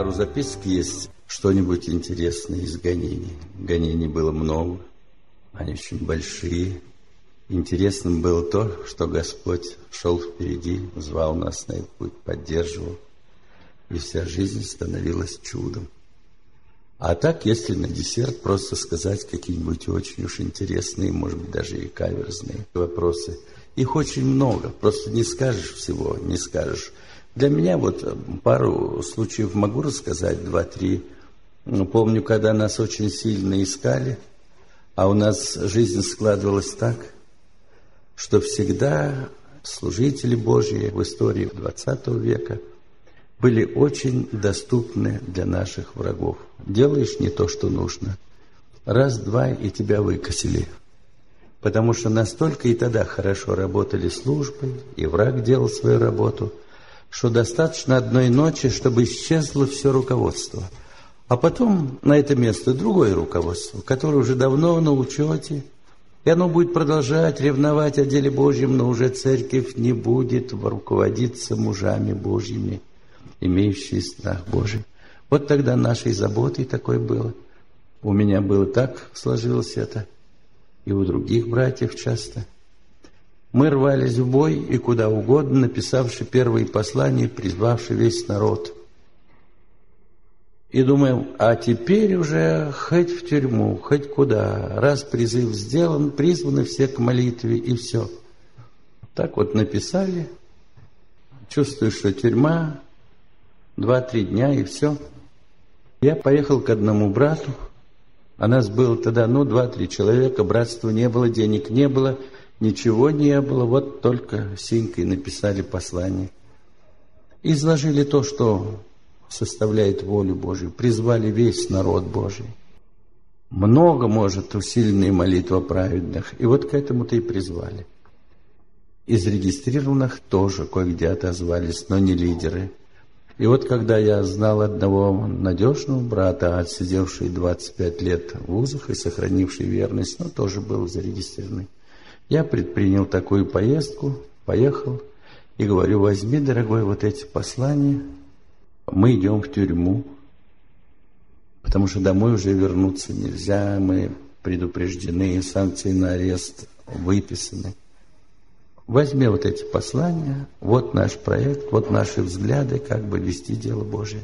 пару записок есть, что-нибудь интересное из гонений. Гонений было много, они очень большие. Интересным было то, что Господь шел впереди, звал нас на этот путь, поддерживал, и вся жизнь становилась чудом. А так, если на десерт просто сказать какие-нибудь очень уж интересные, может быть, даже и каверзные вопросы. Их очень много, просто не скажешь всего, не скажешь. Для меня вот пару случаев могу рассказать, 2-3. Помню, когда нас очень сильно искали, а у нас жизнь складывалась так, что всегда служители Божьи в истории XX века были очень доступны для наших врагов. Делаешь не то, что нужно. Раз-два, и тебя выкосили. Потому что настолько и тогда хорошо работали службы, и враг делал свою работу, что достаточно одной ночи, чтобы исчезло все руководство. А потом на это место другое руководство, которое уже давно на учете, и оно будет продолжать ревновать о деле Божьем, но уже церковь не будет руководиться мужами Божьими, имеющие страх Божий. Вот тогда нашей заботой такое было. У меня было так, сложилось это, и у других братьев часто. Мы рвались в бой и куда угодно, написавши первые послания, призвавши весь народ. И думаем, а теперь уже хоть в тюрьму, хоть куда. Раз призыв сделан, призваны все к молитве, и все. Так вот написали. Чувствую, что тюрьма, 2-3 дня, и все. Я поехал к одному брату. А нас было тогда, 2-3 человека. Братства не было, денег не было, ничего не было. Вот только синькой написали послание. Изложили то, что составляет волю Божию. Призвали весь народ Божий. Много может усиленная молитва праведных. И вот к этому-то и призвали. Из регистрированных тоже кое-где отозвались, но не лидеры. И вот когда я знал одного надежного брата, отсидевший 25 лет в вузах и сохранивший верность, но тоже был зарегистрированный, я предпринял такую поездку, поехал и говорю, возьми, дорогой, вот эти послания, мы идем в тюрьму, потому что домой уже вернуться нельзя, мы предупреждены, санкции на арест выписаны. Возьми вот эти послания, вот наш проект, вот наши взгляды, как бы вести дело Божие.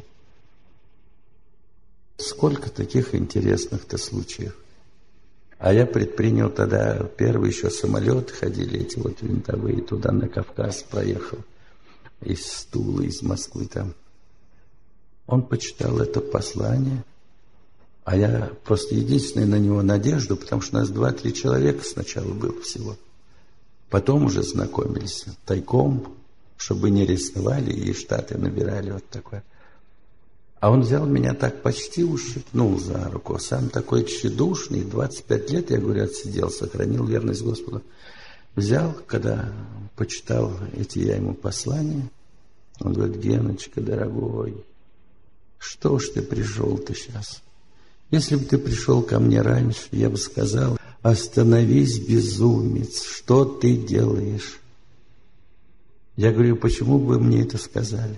Сколько таких интересных-то случаев. А я предпринял тогда, первые еще самолеты ходили, эти вот винтовые, туда на Кавказ проехал, из Тулы, из Москвы там. Он почитал это послание, а я просто единственная на него надежду, потому что у нас 2-3 человека сначала было всего. Потом уже знакомились тайком, чтобы не рисковали, и штаты набирали вот такое. А он взял меня так, почти ущипнул за руку. Сам такой тщедушный, 25 лет, я говорю, отсидел, сохранил верность Господу. Взял, когда почитал эти я ему послания, он говорит, Геночка, дорогой, что ж ты пришел-то сейчас? Если бы ты пришел ко мне раньше, я бы сказал, остановись, безумец, что ты делаешь? Я говорю, почему бы вы мне это сказали?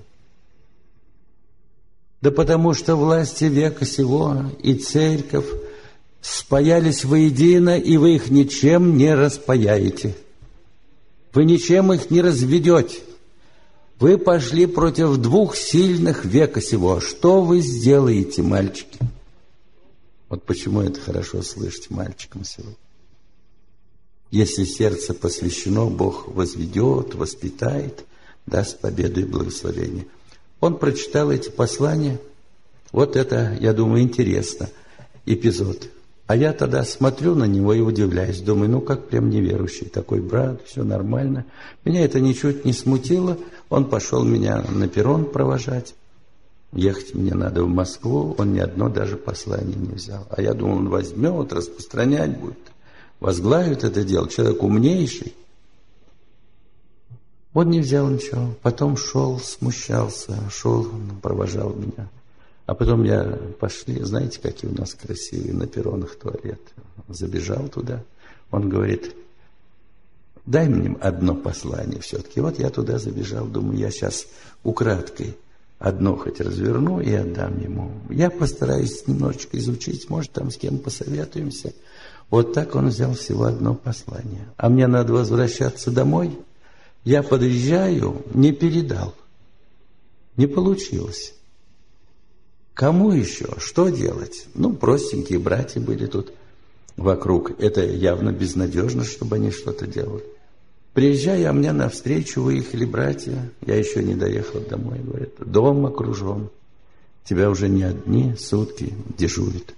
Да потому что власти века сего и церковь спаялись воедино, и вы их ничем не распаяете. Вы ничем их не разведете. Вы пошли против 2 сильных века сего. Что вы сделаете, мальчики? Вот почему это хорошо слышать мальчикам сегодня. Если сердце посвящено, Бог возведет, воспитает, даст победу и благословение. Он прочитал эти послания. Вот это, я думаю, интересно. Эпизод. А я тогда смотрю на него и удивляюсь. Думаю, как прям неверующий такой брат, все нормально. Меня это ничуть не смутило. Он пошел меня на перрон провожать. Ехать мне надо в Москву. Он ни одно даже послание не взял. А я думал, он возьмет, распространять будет. Возглавит это дело. Человек умнейший. Он не взял ничего. Потом шел, смущался, шел, провожал меня. А потом пошли, знаете, какие у нас красивые на перронах туалеты. Забежал туда. Он говорит, дай мне одно послание все-таки. Вот я туда забежал, думаю, я сейчас украдкой одно хоть разверну и отдам ему. Я постараюсь немножечко изучить, может, там с кем посоветуемся. Вот так он взял всего одно послание. А мне надо возвращаться домой. Я подъезжаю, не передал. Не получилось. Кому еще? Что делать? Ну, простенькие братья были тут вокруг. Это явно безнадежно, чтобы они что-то делали. Приезжаю, а мне навстречу выехали братья. Я еще не доехал домой. Говорят, дом окружен. Тебя уже не одни сутки дежурят.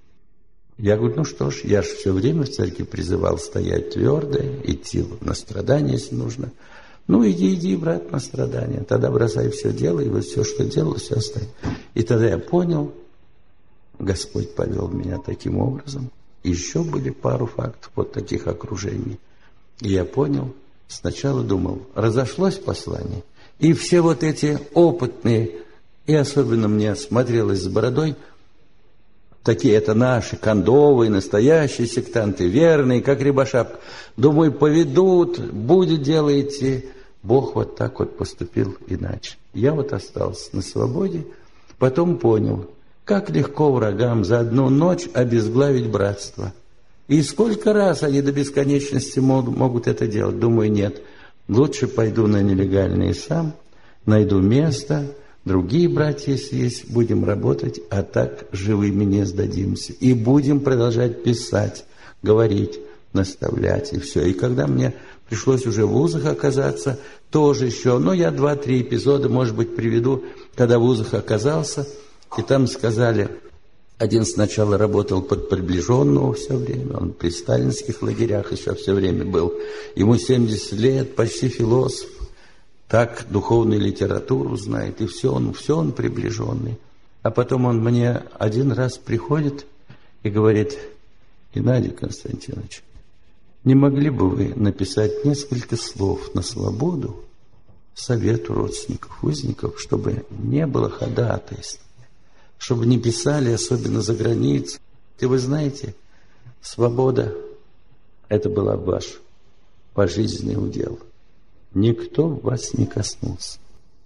Я говорю, ну что ж, я же все время в церкви призывал стоять твердо, идти на страдания, если нужно. Ну, иди, брат, на страдания. Тогда бросай все дело, и вот все, что делал, все оставь. И тогда я понял, Господь повел меня таким образом. Еще были пару фактов вот таких окружений. И я понял, сначала думал, разошлось послание, и все вот эти опытные, и особенно мне смотрелось с бородой, такие это наши, кондовые, настоящие сектанты, верные, как Рябошапка. Думаю, поведут, будет дело идти. Бог вот так вот поступил иначе. Я вот остался на свободе, потом понял, как легко врагам за одну ночь обезглавить братство. И сколько раз они до бесконечности могут это делать? Думаю, нет. Лучше пойду на нелегальные сам, найду место, другие братья, если есть, будем работать, а так живыми не сдадимся. И будем продолжать писать, говорить, наставлять, и все. И когда мне пришлось уже в вузах оказаться, тоже еще, я 2-3 эпизода, может быть, приведу, когда в вузах оказался, и там сказали, один сначала работал под приближенного все время, он при сталинских лагерях еще все время был, ему 70 лет, почти философ, так духовную литературу знает, и все он приближенный. А потом он мне один раз приходит и говорит, Геннадий Константинович, не могли бы вы написать несколько слов на свободу совету родственников, узников, чтобы не было ходатайств, чтобы не писали, особенно за границей. И вы знаете, свобода – это была ваш пожизненный удел. Никто вас не коснулся.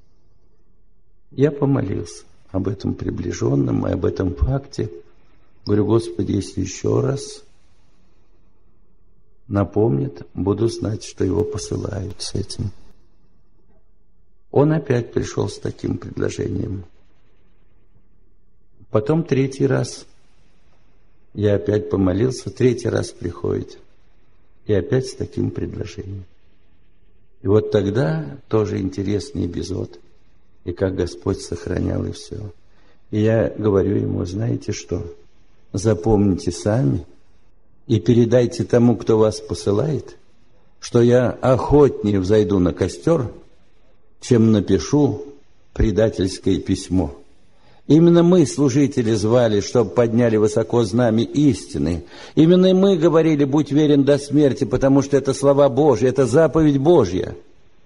Я помолился об этом приближенном, об этом факте. Говорю, Господи, если еще раз напомнит, буду знать, что его посылают с этим. Он опять пришел с таким предложением. Потом 3-й раз я опять помолился, 3-й раз приходит. И опять с таким предложением. И вот тогда тоже интересный эпизод. И как Господь сохранял, и все. И я говорю ему, знаете что, запомните сами и передайте тому, кто вас посылает, что я охотнее взойду на костер, чем напишу предательское письмо. Именно мы, служители, звали, чтобы подняли высоко знамя истины. Именно мы говорили, будь верен до смерти, потому что это слова Божьи, это заповедь Божья.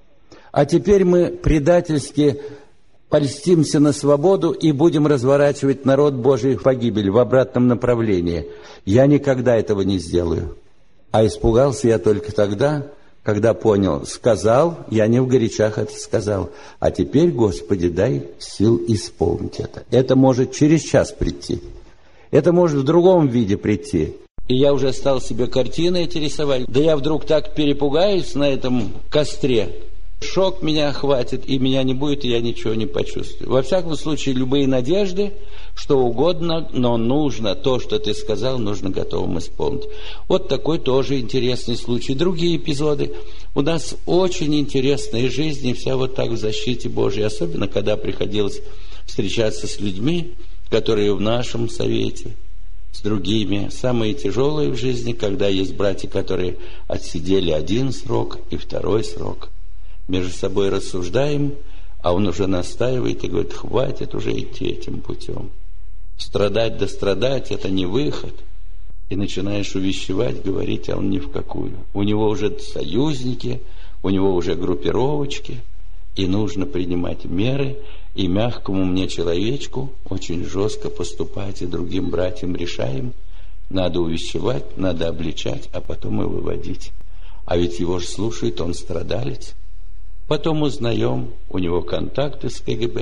А теперь мы предательски польстимся на свободу и будем разворачивать народ Божий в погибель в обратном направлении. Я никогда этого не сделаю. А испугался я только тогда, когда понял, сказал, я не в горячах это сказал. А теперь, Господи, дай сил исполнить это. Это может через час прийти. Это может в другом виде прийти. И я уже стал себе картины эти рисовать. Да я вдруг так перепугаюсь на этом костре. Шок меня охватит, и меня не будет, и я ничего не почувствую. Во всяком случае, любые надежды, что угодно, но нужно, то, что ты сказал, нужно готовым исполнить. Вот такой тоже интересный случай. Другие эпизоды. У нас очень интересная жизнь, и вся вот так в защите Божьей. Особенно, когда приходилось встречаться с людьми, которые в нашем совете, с другими. Самые тяжелые в жизни, когда есть братья, которые отсидели 1 срок и 2 срок. Между собой рассуждаем, а он уже настаивает и говорит, хватит уже идти этим путем. Страдать да страдать – это не выход. И начинаешь увещевать, говорить, а он ни в какую. У него уже союзники, у него уже группировочки, и нужно принимать меры, и мягкому мне человечку очень жестко поступать, и другим братьям решаем. Надо увещевать, надо обличать, а потом и выводить. А ведь его же слушает, он страдалец. Потом узнаем, у него контакты с КГБ,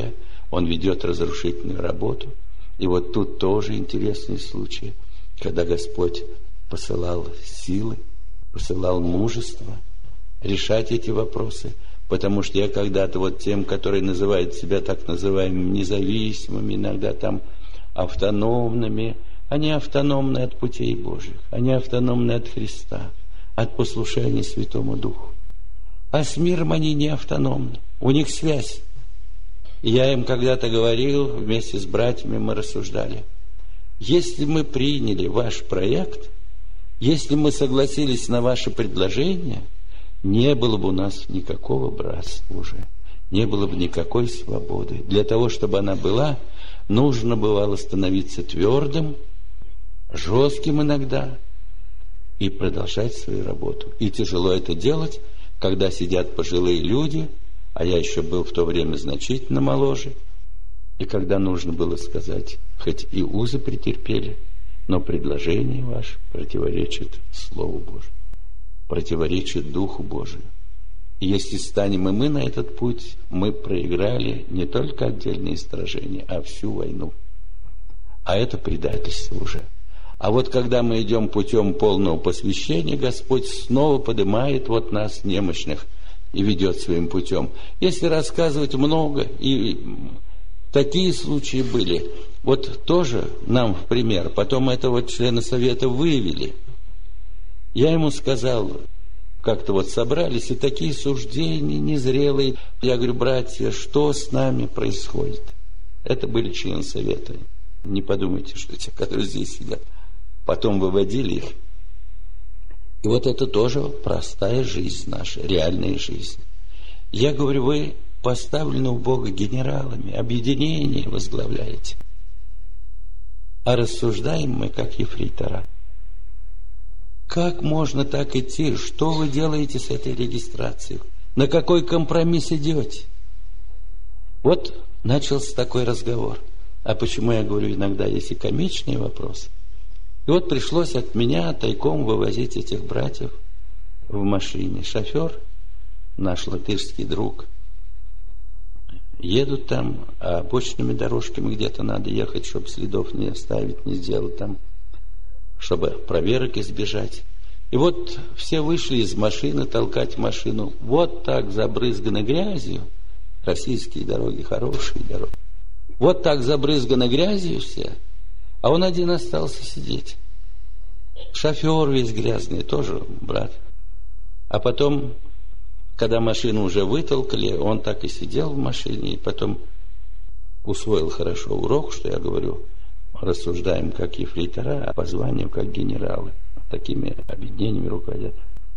он ведет разрушительную работу. И вот тут тоже интересный случай, когда Господь посылал силы, посылал мужество решать эти вопросы. Потому что я когда-то вот тем, которые называют себя так называемыми независимыми, иногда там автономными, они автономны от путей Божьих, они автономны от Христа, от послушания Святому Духу. А с миром они не автономны, у них связь. И я им когда-то говорил, вместе с братьями мы рассуждали, если мы приняли ваш проект, если мы согласились на ваше предложение, не было бы у нас никакого братства уже, не было бы никакой свободы. Для того, чтобы она была, нужно бывало становиться твердым, жестким иногда и продолжать свою работу. И тяжело это делать, когда сидят пожилые люди, а я еще был в то время значительно моложе, и когда нужно было сказать, хоть и узы претерпели, но предложение ваше противоречит Слову Божьему, противоречит Духу Божию. И если станем и мы на этот путь, мы проиграли не только отдельные сражения, а всю войну. А это предательство уже. А вот когда мы идем путем полного посвящения, Господь снова поднимает вот нас, немощных, и ведет своим путем. Если рассказывать много, и такие случаи были, вот тоже нам в пример, потом этого члена совета вывели. Я ему сказал, как-то вот собрались, и такие суждения незрелые. Я говорю, братья, что с нами происходит? Это были члены совета. Не подумайте, что те, которые здесь сидят. Потом выводили их. И вот это тоже простая жизнь наша, реальная жизнь. Я говорю, вы поставлены у Бога генералами, объединение возглавляете. А рассуждаем мы, как ефрейтора. Как можно так идти? Что вы делаете с этой регистрацией? На какой компромисс идете? Вот начался такой разговор. А почему я говорю, иногда есть и комичные вопросы. И вот пришлось от меня тайком вывозить этих братьев в машине. Шофер, наш латышский друг, едут там, а обочинными дорожками где-то надо ехать, чтобы следов не оставить, не сделать там, чтобы проверок избежать. И вот все вышли из машины толкать машину. Вот так забрызганы грязью. Российские дороги, хорошие дороги. Вот так забрызганы грязью все. А он один остался сидеть. Шофер весь грязный, тоже брат. А потом, когда машину уже вытолкали, он так и сидел в машине, и потом усвоил хорошо урок, что я говорю, рассуждаем как ефрейтора, а по званию как генералы. Такими объединениями руководят.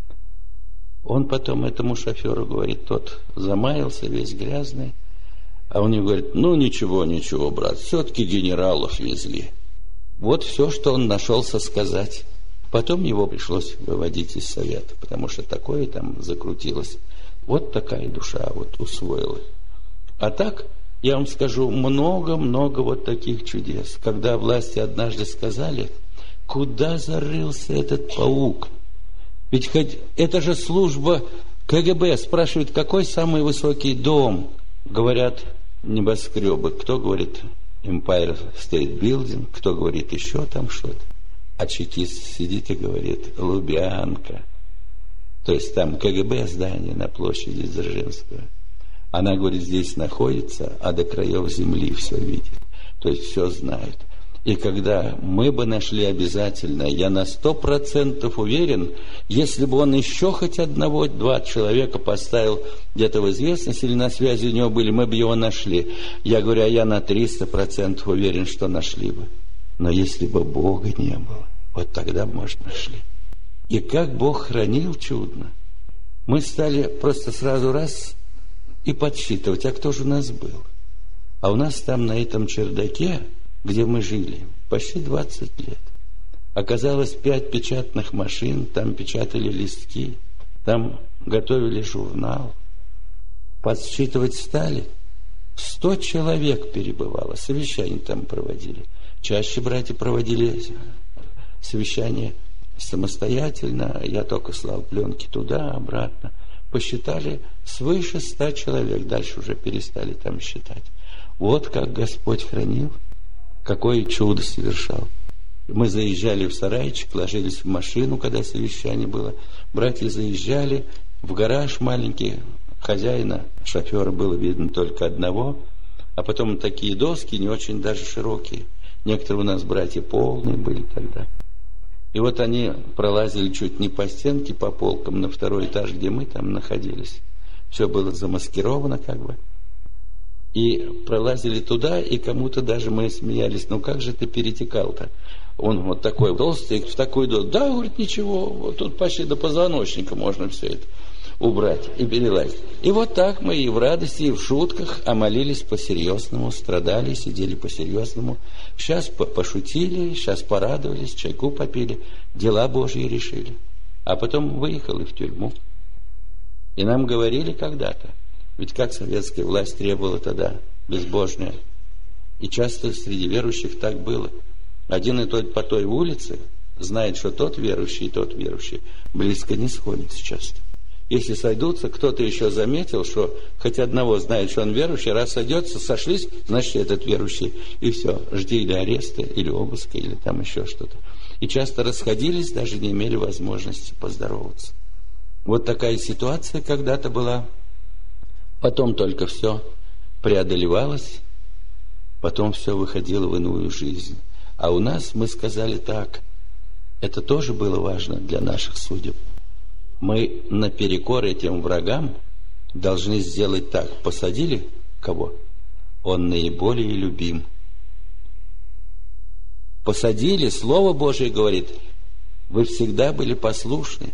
Он потом этому шоферу говорит, тот замаялся, весь грязный, а он ему говорит, ну ничего, брат, все-таки генералов везли. Вот все, что он нашелся сказать. Потом его пришлось выводить из совета, потому что такое там закрутилось. Вот такая душа вот усвоила. А так, я вам скажу, много-много вот таких чудес. Когда власти однажды сказали, куда зарылся этот паук? Ведь хоть это же служба КГБ. Спрашивают, какой самый высокий дом? Говорят, небоскребы. Кто говорит Empire State Building, кто говорит еще там что-то. А чекист сидит и говорит Лубянка. То есть там КГБ здание на площади Дзержинского. Она, говорит, здесь находится, а до краев земли все видит. То есть все знает. И когда мы бы нашли обязательно, я на 100% уверен, если бы он еще хоть одного-два человека поставил где-то в известность или на связи у него были, мы бы его нашли. Я говорю, а я на 300% уверен, что нашли бы. Но если бы Бога не было, вот тогда бы, может, нашли. И как Бог хранил чудно. Мы стали просто сразу раз и подсчитывать, а кто же у нас был. А у нас там на этом чердаке, где мы жили, почти 20 лет. Оказалось 5 печатных машин, там печатали листки, там готовили журнал. Подсчитывать стали. 100 человек перебывало, совещания там проводили. Чаще братья проводили совещания самостоятельно, я только слал пленки туда, обратно. Посчитали свыше 100 человек, дальше уже перестали там считать. Вот как Господь хранил, какое чудо совершал. Мы заезжали в сарайчик, ложились в машину, когда совещание было. Братья заезжали в гараж маленький, хозяина, шофера было видно только одного, а потом такие доски не очень даже широкие. Некоторые у нас братья полные были тогда. И вот они пролазили чуть не по стенке, по полкам на второй этаж, где мы там находились. Все было замаскировано как бы. И пролазили туда, и кому-то даже мы смеялись: ну как же ты перетекал-то? Он вот такой толстый, в такую дозу. Да, говорит, ничего, вот тут почти до позвоночника можно все это убрать и перелазить. И вот так мы и в радости, и в шутках, а молились по-серьезному, страдали, сидели по-серьезному. Сейчас пошутили, сейчас порадовались, чайку попили, дела Божьи решили. А потом выехали в тюрьму. И нам говорили когда-то, ведь как советская власть требовала тогда безбожная. И часто среди верующих так было. Один и тот по той улице знает, что тот верующий и тот верующий близко не сходятся часто. Если сойдутся, кто-то еще заметил, что хоть одного знает, что он верующий, раз сойдется, сошлись, значит, этот верующий. И все, жди или ареста, или обыска, или там еще что-то. И часто расходились, даже не имели возможности поздороваться. Вот такая ситуация когда-то была. Потом только все преодолевалось, потом все выходило в иную жизнь. А у нас мы сказали так, это тоже было важно для наших судеб. Мы наперекор этим врагам должны сделать так. Посадили кого? Он наиболее любим. Посадили, Слово Божие говорит, вы всегда были послушны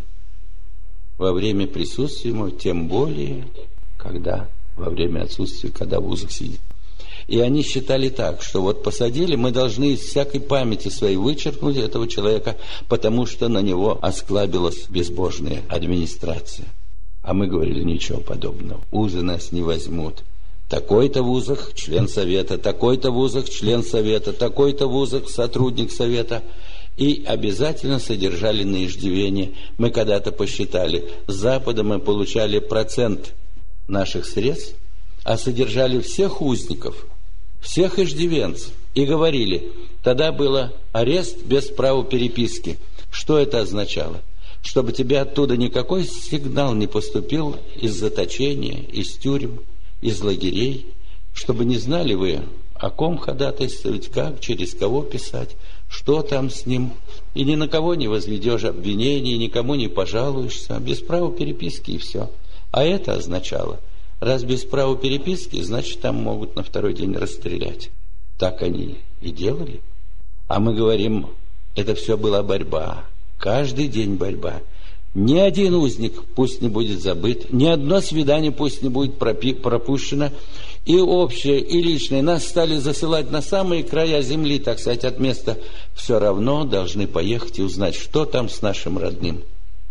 во время присутствия ему, тем более, когда во время отсутствия, когда в узах сидит. И они считали так, что вот посадили, мы должны из всякой памяти своей вычеркнуть этого человека, потому что на него осклабилась безбожная администрация. А мы говорили, ничего подобного. Узы нас не возьмут. Такой-то в узах член совета, такой-то в узах член совета, такой-то в узах сотрудник совета. И обязательно содержали на иждивении. Мы когда-то посчитали, с Запада мы получали процент наших средств, а содержали всех узников, всех иждивенцев. И говорили, тогда было арест без права переписки. Что это означало? Чтобы тебе оттуда никакой сигнал не поступил из заточения, из тюрем, из лагерей, чтобы не знали вы, о ком ходатайствовать, как, через кого писать, что там с ним. И ни на кого не возведешь обвинений, никому не пожалуешься, без права переписки и все. А это означало, раз без права переписки, значит, там могут на второй день расстрелять. Так они и делали. А мы говорим, это все была борьба. Каждый день борьба. Ни один узник пусть не будет забыт, ни одно свидание пусть не будет пропущено. И общее, и личное. Нас стали засылать на самые края земли, так сказать, от места. Все равно должны поехать и узнать, что там с нашим родным.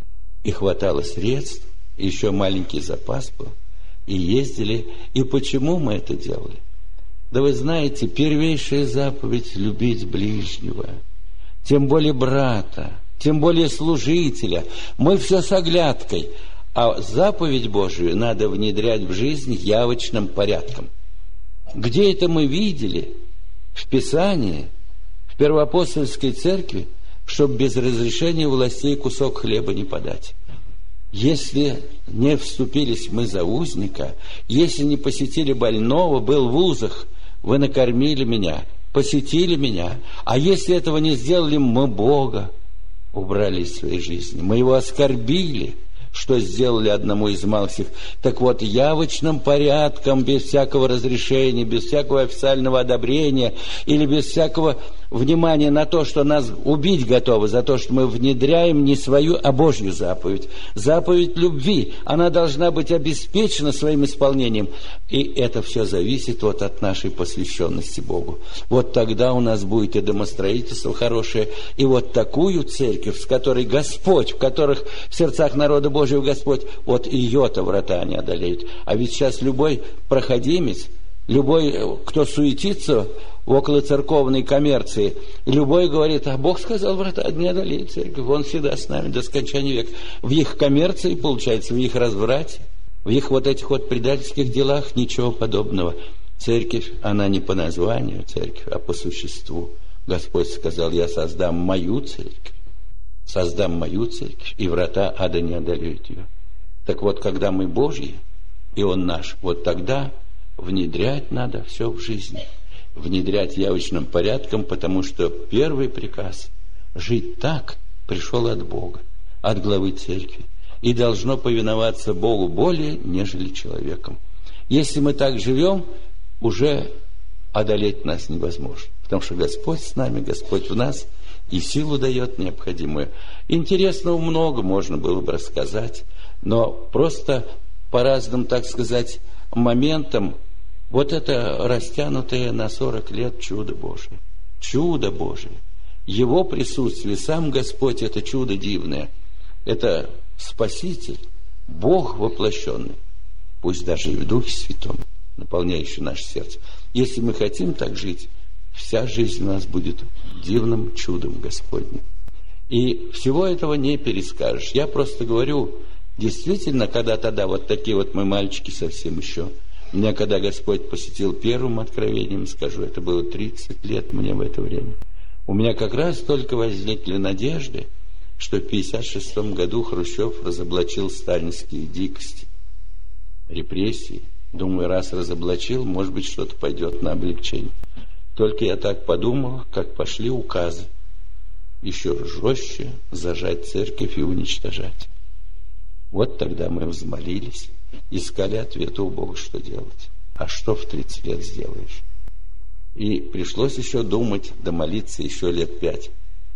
И хватало средств, и еще маленький запас был. И ездили. И почему мы это делали? Да вы знаете, первейшая заповедь — любить ближнего, тем более брата, тем более служителя. Мы все с оглядкой. А заповедь Божию надо внедрять в жизнь явочным порядком. Где это мы видели? В Писании, в Первоапостольской церкви, чтобы без разрешения властей кусок хлеба не подать. Если не вступились мы за узника, если не посетили больного, был в узах, вы накормили меня, посетили меня. А если этого не сделали, мы Бога убрали из своей жизни. Мы его оскорбили, что сделали одному из малых. Так вот, явочным порядком, без всякого разрешения, без всякого официального одобрения или без всякого внимания на то, что нас убить готовы за то, что мы внедряем не свою, а Божью заповедь. Заповедь любви. Она должна быть обеспечена своим исполнением. И это все зависит вот от нашей посвященности Богу. Вот тогда у нас будет и домостроительство хорошее, и вот такую церковь, с которой Господь, в которых в сердцах народа Божьего Господь, вот ее-то врата не одолеют. А ведь сейчас любой проходимец, любой, кто суетится около церковной коммерции, любой говорит, а Бог сказал, врата не одолеет церковь, Он всегда с нами до скончания века. В их коммерции, получается, в их разврате, в их вот этих вот предательских делах ничего подобного. Церковь, она не по названию церковь, а по существу. Господь сказал: я создам мою церковь, и врата ада не одолеют ее. Так вот, когда мы Божьи, и Он наш, вот тогда внедрять надо все в жизнь. Внедрять явочным порядком, потому что первый приказ – жить так пришел от Бога, от главы церкви, и должно повиноваться Богу более, нежели человеком. Если мы так живем, уже одолеть нас невозможно, потому что Господь с нами, Господь в нас, и силу дает необходимую. Интересного много можно было бы рассказать, но просто по разным, так сказать, моментам вот это растянутое на 40 лет чудо Божие. Чудо Божие. Его присутствие, сам Господь, это чудо дивное. Это Спаситель, Бог воплощенный, пусть даже и в Духе Святом, наполняющий наше сердце. Если мы хотим так жить, вся жизнь у нас будет дивным чудом Господним. И всего этого не перескажешь. Я просто говорю, действительно, когда тогда вот такие вот мы мальчики совсем еще, меня когда Господь посетил первым откровением, скажу, это было 30 лет мне в это время, у меня как раз только возникли надежды, что в 1956 году Хрущев разоблачил сталинские дикости, репрессии. Думаю, раз разоблачил, может быть, что-то пойдет на облегчение. Только я так подумал, как пошли указы еще жестче зажать церковь и уничтожать. Вот тогда мы взмолились, искали ответа у Бога, что делать. А что в 30 лет сделаешь? И пришлось еще думать, да молиться еще лет 5.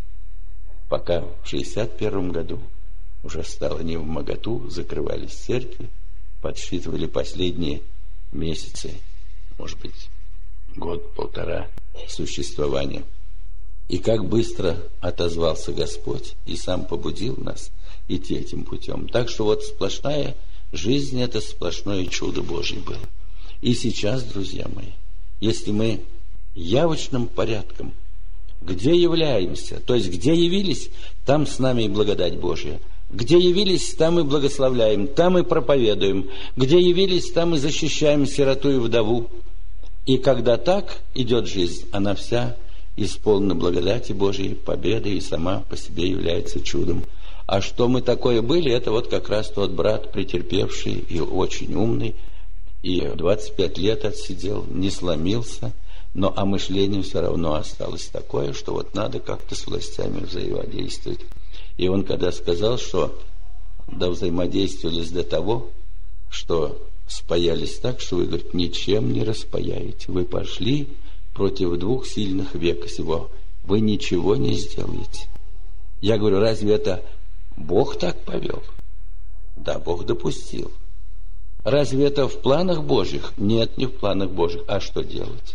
Пока в 1961 году уже стало невмоготу, закрывались церкви, подсчитывали последние месяцы, может быть, год-полтора существования. И как быстро отозвался Господь и сам побудил нас идти этим путем. Так что вот сплошная жизнь, это сплошное чудо Божье было. И сейчас, друзья мои, если мы явочным порядком, где являемся, то есть где явились, там с нами и благодать Божья. Где явились, там и благословляем, там и проповедуем. Где явились, там и защищаем сироту и вдову. И когда так идет жизнь, она вся исполнена благодати Божьей, победы, и сама по себе является чудом. А что мы такое были, это вот как раз тот брат, претерпевший и очень умный, и 25 лет отсидел, не сломился, но а мышление все равно осталось такое, что вот надо как-то с властями взаимодействовать. И он когда сказал, что взаимодействовались до того, что спаялись так, что вы, говорит, ничем не распаяете. Вы пошли против двух сильных века сего. Вы ничего не сделаете. Я говорю, разве это Бог так повел? Да, Бог допустил. Разве это в планах Божьих? Нет, не в планах Божьих. А что делать?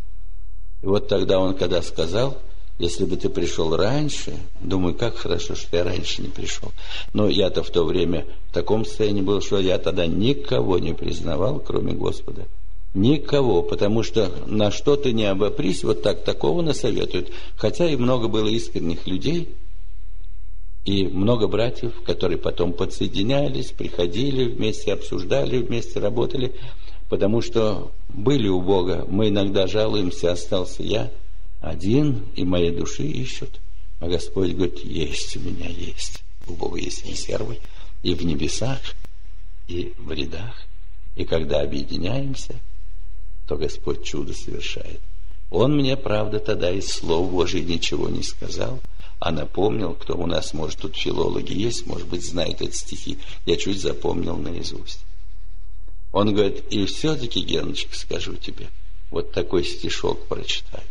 И вот тогда он когда сказал, если бы ты пришел раньше, думаю, как хорошо, что я раньше не пришел. Но я-то в то время в таком состоянии был, что я тогда никого не признавал, кроме Господа. Никого, потому что на что ты не обопрись, вот так такого насоветуют. Хотя и много было искренних людей, и много братьев, которые потом подсоединялись, приходили вместе, обсуждали, вместе работали, потому что были у Бога. Мы иногда жалуемся, остался я один, и моей души ищут. А Господь говорит, есть у меня, есть. У Бога есть резервы и в небесах, и в рядах. И когда объединяемся, то Господь чудо совершает. Он мне, правда, тогда из слов Божьих ничего не сказал, а напомнил, кто у нас, может, тут филологи есть, может быть, знают эти стихи. Я чуть запомнил наизусть. Он говорит, и все-таки, Геночка, скажу тебе, вот такой стишок прочитаю.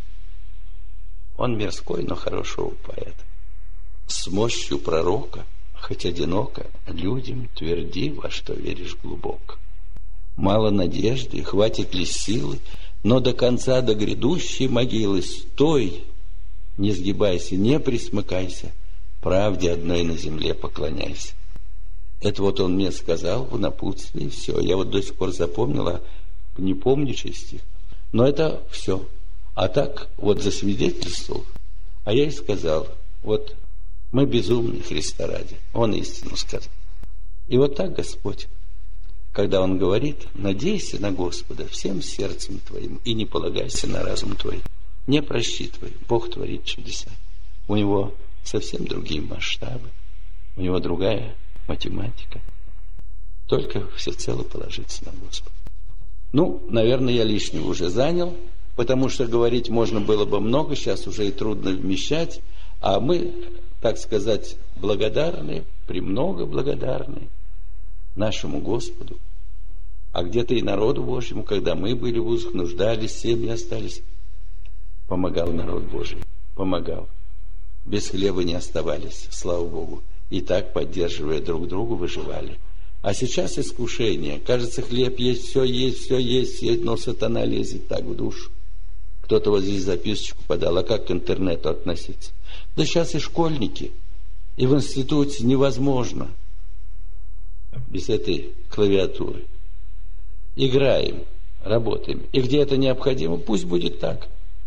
Он мирской, но хорошего поэта. С мощью пророка, хоть одиноко, людям тверди, во что веришь глубоко. Мало надежды, хватит ли силы, но до конца, до грядущей могилы стой, не сгибайся, не присмыкайся, правде одной на земле поклоняйся. Это вот он мне сказал в напутствии, все. Я вот до сих пор запомнила, не помню чей стих, но это все. А так вот засвидетельствовал, а я и сказал, вот мы безумны Христа ради, Он истину сказал. И вот так Господь когда он говорит: надейся на Господа всем сердцем твоим и не полагайся на разум твой. Не просчитывай, Бог творит чудеса. У него совсем другие масштабы, у него другая математика. Только всецело положиться на Господа. Наверное, я лишнего уже занял, потому что говорить можно было бы много, сейчас уже и трудно вмещать, а мы, так сказать, благодарны, премного благодарны нашему Господу, а где-то и народу Божьему, когда мы были в узах, нуждались, семьи остались, помогал народ Божий, помогал. Без хлеба не оставались, слава Богу, и так, поддерживая друг друга, выживали. А сейчас искушение. Кажется, хлеб есть, все есть, но сатана лезет так в душу. Кто-то вот здесь записочку подал, а как к интернету относиться? Да сейчас и школьники, и в институте невозможно без этой клавиатуры. Играем, работаем. И где это необходимо, пусть будет так.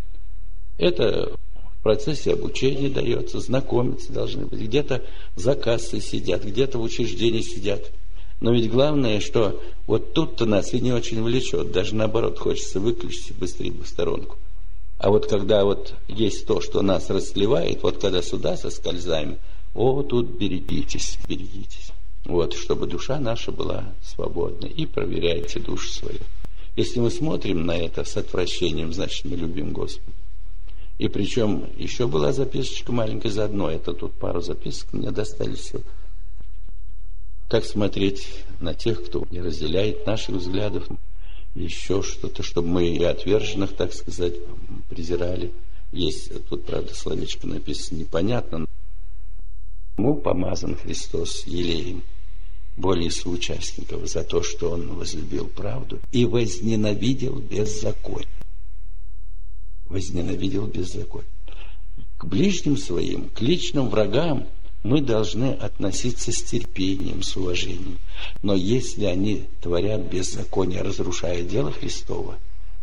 Это в процессе обучения дается, знакомиться должны быть. Где-то за кассой сидят, где-то в учреждении сидят. Но ведь главное, что вот тут-то нас и не очень влечет. Даже наоборот, хочется выключить быстрее в сторонку. А вот когда вот есть то, что нас расслевает, вот когда сюда соскользаем, тут берегитесь, берегитесь. Вот, чтобы душа наша была свободна. И проверяйте душу свою. Если мы смотрим на это с отвращением, значит, мы любим Господа. И причем еще была записочка маленькая заодно. Это тут пару записок мне достались все. Как смотреть на тех, кто не разделяет наших взглядов, еще что-то, чтобы мы и отверженных, так сказать, презирали. Есть тут, правда, словечко написано непонятно. Ему помазан Христос елеем более соучастников за то, что он возлюбил правду и возненавидел беззаконие. Возненавидел беззаконие. К ближним своим, к личным врагам мы должны относиться с терпением, с уважением. Но если они творят беззаконие, разрушая дело Христово,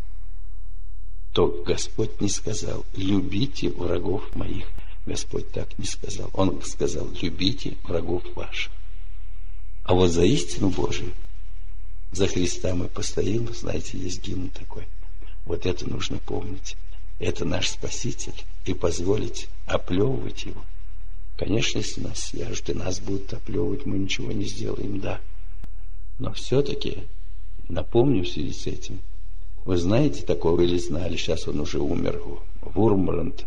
то Господь не сказал: любите врагов моих. Господь так не сказал. Он сказал: любите врагов ваших. А вот за истину Божию, за Христа мы постоим. Знаете, есть гимн такой. Вот это нужно помнить. Это наш Спаситель. И позволить оплевывать его. Конечно, если нас свяжут и нас будут оплевывать, мы ничего не сделаем, да. Но все-таки напомню в связи с этим. Вы знаете такого или знали, сейчас он уже умер, Вурмбранд.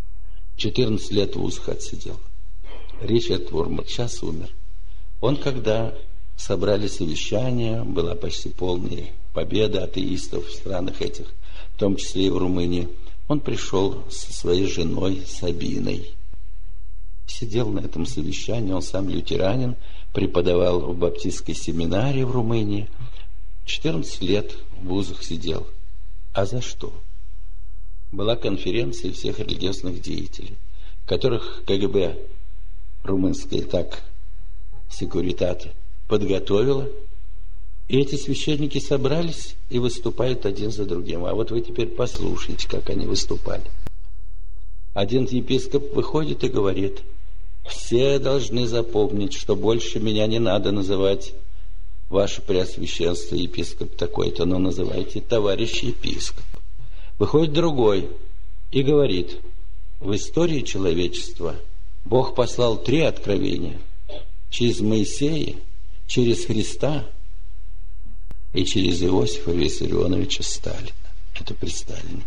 14 лет в узах отсидел. Ричард Вурмбранд сейчас умер. Он, когда собрали совещание, была почти полная победа атеистов в странах этих, в том числе и в Румынии, он пришел со своей женой Сабиной. Сидел на этом совещании, он сам лютеранин, преподавал в баптистской семинарии в Румынии. 14 лет в вузах сидел. А за что? Была конференция всех религиозных деятелей, которых КГБ румынская, так, секуритат, подготовила. И эти священники собрались и выступают один за другим. А вот вы теперь послушайте, как они выступали. Один епископ выходит и говорит: все должны запомнить, что больше меня не надо называть ваше преосвященство, епископ такой-то, но называйте товарищ епископ. Выходит другой и говорит: в истории человечества Бог послал 3 откровения: через Моисея, через Христа и через Иосифа Виссарионовича Сталина. Это при Сталине.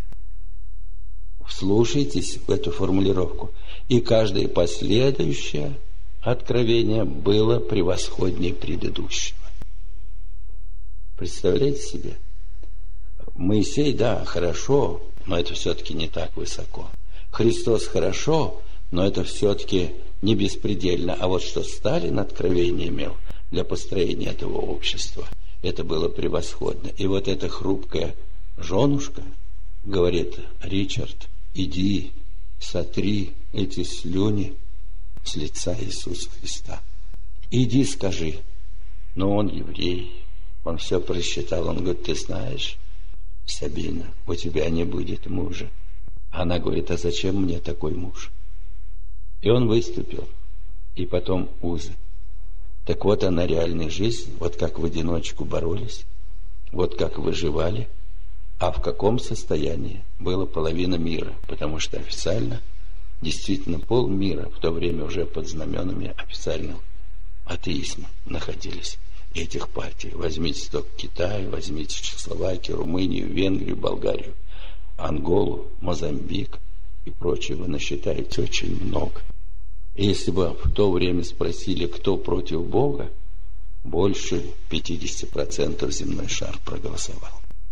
Вслушайтесь в эту формулировку. И каждое последующее откровение было превосходнее предыдущего. Представляете себе? Моисей, да, хорошо, но это все-таки не так высоко. Христос хорошо, но это все-таки не беспредельно. А вот что Сталин откровение имел для построения этого общества, это было превосходно. И вот эта хрупкая женушка говорит: Ричард, иди, сотри эти слюни с лица Иисуса Христа. Иди, скажи. Но он еврей, он все просчитал. Он говорит: ты знаешь, Сабина, у тебя не будет мужа. Она говорит: а зачем мне такой муж? И он выступил. И потом узы. Так вот она реальная жизнь, вот как в одиночку боролись, вот как выживали, а в каком состоянии была половина мира, потому что официально, действительно, полмира в то время уже под знаменами официального атеизма находились этих партий. Возьмите только Китай, возьмите Чехословакию, Румынию, Венгрию, Болгарию, Анголу, Мозамбик и прочее. Вы насчитаете очень много. И если бы в то время спросили, кто против Бога, больше 50% земной шар проголосовал.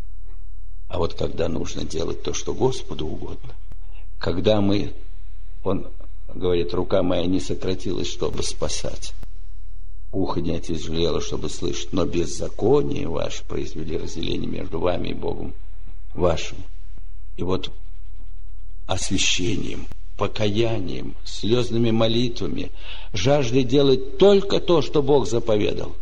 А вот когда нужно делать то, что Господу угодно, когда он говорит, рука моя не сократилась, чтобы спасать, ухо не отяжелело, чтобы слышать, но беззаконие ваше произвели разделение между вами и Богом вашим. И вот освящением, покаянием, слезными молитвами, жаждой делать только то, что Бог заповедал,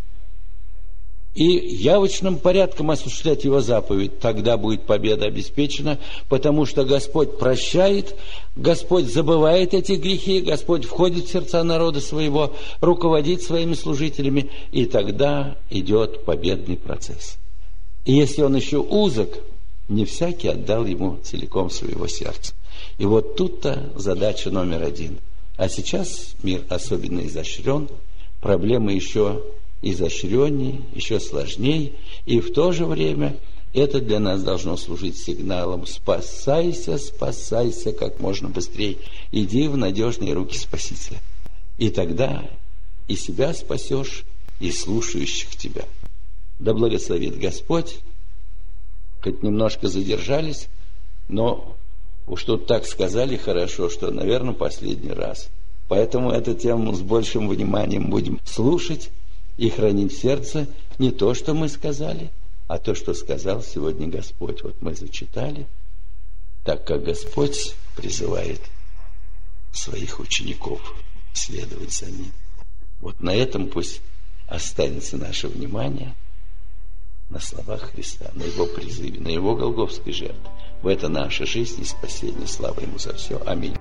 и явочным порядком осуществлять Его заповедь, тогда будет победа обеспечена, потому что Господь прощает, Господь забывает эти грехи, Господь входит в сердца народа своего, руководит своими служителями, и тогда идет победный процесс. И если он еще узок, не всякий отдал Ему целиком своего сердца. И вот тут-то задача номер один. А сейчас мир особенно изощрен, проблемы еще изощреннее, еще сложнее, и в то же время это для нас должно служить сигналом: спасайся, спасайся как можно быстрее, иди в надежные руки Спасителя. И тогда и себя спасешь, и слушающих тебя. Да благословит Господь. Хоть немножко задержались, но уж тут так сказали хорошо, что, наверное, последний раз. Поэтому эту тему с большим вниманием будем слушать и хранить в сердце не то, что мы сказали, а то, что сказал сегодня Господь. Вот мы зачитали, так как Господь призывает своих учеников следовать за Ним. Вот на этом пусть останется наше внимание, на словах Христа, на Его призыве, на Его голгофской жертве. В это наша жизнь и спасение. Слава Ему за все. Аминь.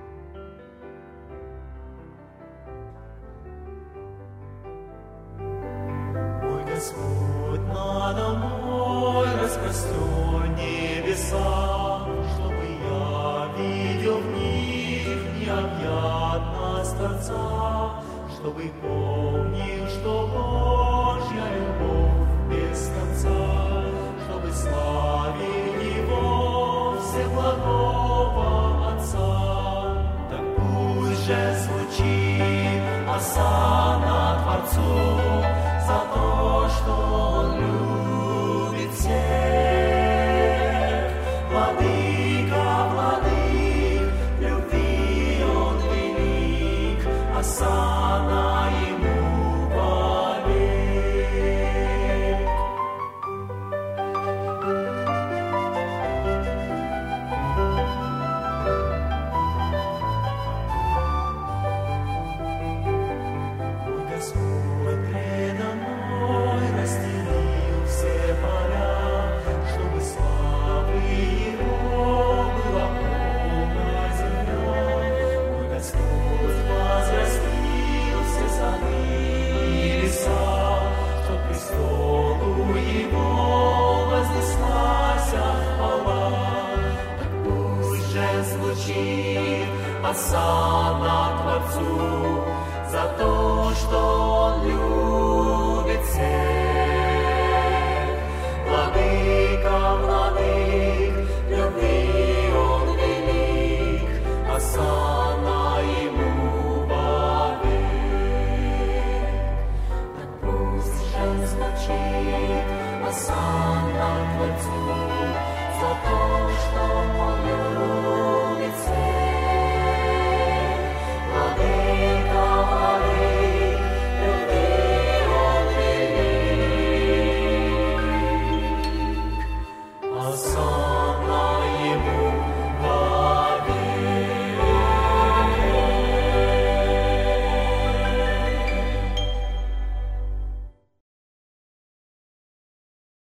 Господь надо мной распростер небеса, чтобы я видел в них необъятность Творца, чтобы помнил, что Божья любовь без конца, чтобы славил Его всеблагого Отца. Так пусть же звучит оса